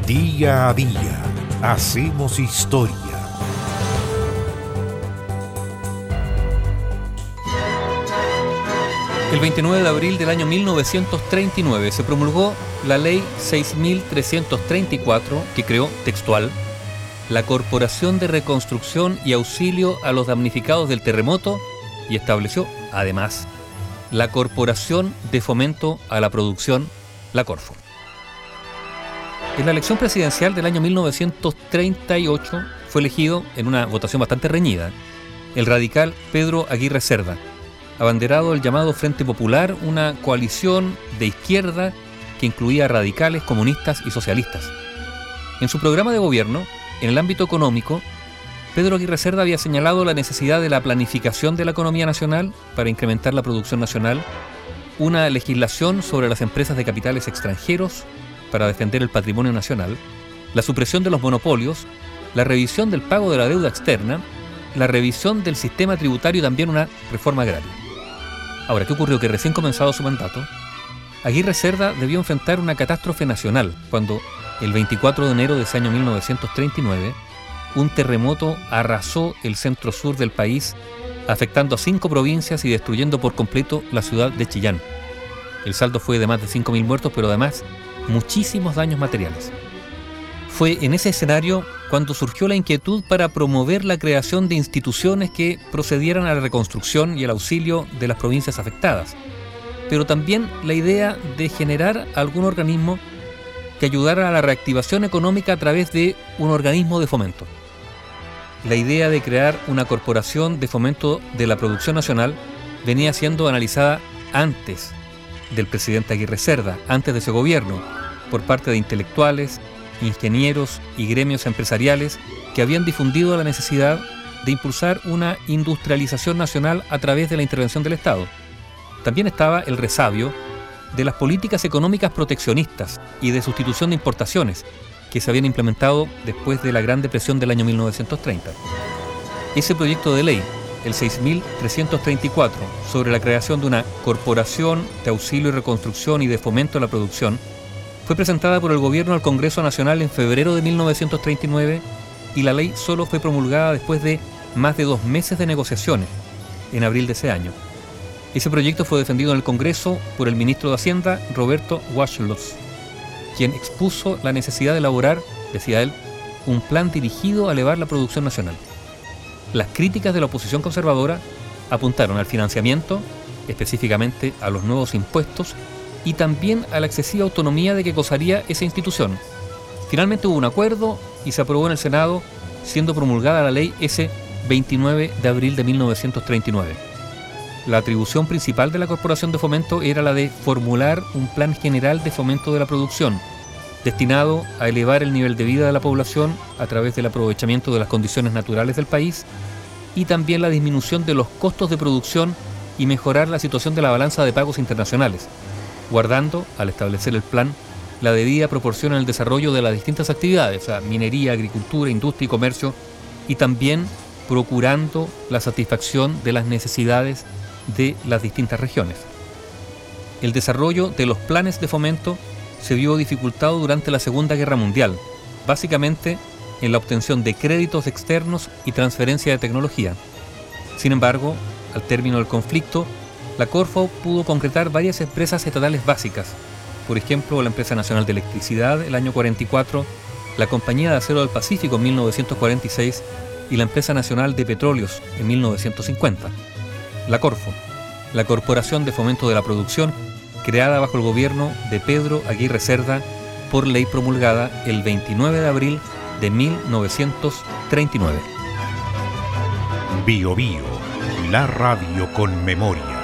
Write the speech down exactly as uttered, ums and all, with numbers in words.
Día a día hacemos historia. El veintinueve de abril del año mil novecientos treinta y nueve se promulgó la Ley seis mil trescientos treinta y cuatro, que creó, textual, la Corporación de Reconstrucción y Auxilio a los Damnificados del Terremoto y estableció, además, la Corporación de Fomento a la Producción, la Corfo. En la elección presidencial del año mil novecientos treinta y ocho fue elegido, en una votación bastante reñida, el radical Pedro Aguirre Cerda, abanderado del llamado Frente Popular, una coalición de izquierda que incluía radicales, comunistas y socialistas. En su programa de gobierno, en el ámbito económico, Pedro Aguirre Cerda había señalado la necesidad de la planificación de la economía nacional para incrementar la producción nacional, una legislación sobre las empresas de capitales extranjeros para defender el patrimonio nacional, la supresión de los monopolios, la revisión del pago de la deuda externa, la revisión del sistema tributario y también una reforma agraria. Ahora, ¿qué ocurrió? Que recién comenzado su mandato, Aguirre Cerda debió enfrentar una catástrofe nacional cuando, el veinticuatro de enero de ese año mil novecientos treinta y nueve, un terremoto arrasó el centro-sur del país, afectando a cinco provincias y destruyendo por completo la ciudad de Chillán. El saldo fue de más de cinco mil muertos, pero además muchísimos daños materiales. Fue en ese escenario cuando surgió la inquietud para promover la creación de instituciones que procedieran a la reconstrucción y el auxilio de las provincias afectadas, pero también la idea de generar algún organismo que ayudara a la reactivación económica a través de un organismo de fomento. La idea de crear una corporación de fomento de la producción nacional venía siendo analizada antes del presidente Aguirre Cerda, antes de su gobierno, por parte de intelectuales, ingenieros y gremios empresariales que habían difundido la necesidad de impulsar una industrialización nacional a través de la intervención del Estado. También estaba el resabio de las políticas económicas proteccionistas y de sustitución de importaciones que se habían implementado después de la Gran Depresión del año mil novecientos treinta. Ese proyecto de ley, el seis mil trescientos treinta y cuatro, sobre la creación de una Corporación de Auxilio y Reconstrucción y de Fomento a la Producción, fue presentada por el Gobierno al Congreso Nacional en febrero de mil novecientos treinta y nueve y la ley solo fue promulgada después de más de dos meses de negociaciones, en abril de ese año. Ese proyecto fue defendido en el Congreso por el ministro de Hacienda, Roberto Washloss, quien expuso la necesidad de elaborar, decía él, un plan dirigido a elevar la producción nacional. Las críticas de la oposición conservadora apuntaron al financiamiento, específicamente a los nuevos impuestos, y también a la excesiva autonomía de que gozaría esa institución. Finalmente hubo un acuerdo y se aprobó en el Senado, siendo promulgada la ley ese veintinueve de abril de mil novecientos treinta y nueve. La atribución principal de la Corporación de Fomento era la de formular un plan general de fomento de la producción, destinado a elevar el nivel de vida de la población a través del aprovechamiento de las condiciones naturales del país y también la disminución de los costos de producción y mejorar la situación de la balanza de pagos internacionales, guardando, al establecer el plan, la debida proporción en el desarrollo de las distintas actividades, o sea, minería, agricultura, industria y comercio, y también procurando la satisfacción de las necesidades de las distintas regiones. El desarrollo de los planes de fomento se vio dificultado durante la Segunda Guerra Mundial, básicamente en la obtención de créditos externos y transferencia de tecnología. Sin embargo, al término del conflicto, la Corfo pudo concretar varias empresas estatales básicas, por ejemplo, la Empresa Nacional de Electricidad el año cuarenta y cuatro, la Compañía de Acero del Pacífico en mil novecientos cuarenta y seis y la Empresa Nacional de Petróleos en mil novecientos cincuenta. La Corfo, la Corporación de Fomento de la Producción, creada bajo el gobierno de Pedro Aguirre Cerda por ley promulgada el veintinueve de abril de mil novecientos treinta y nueve. Bio Bio, la radio con memoria.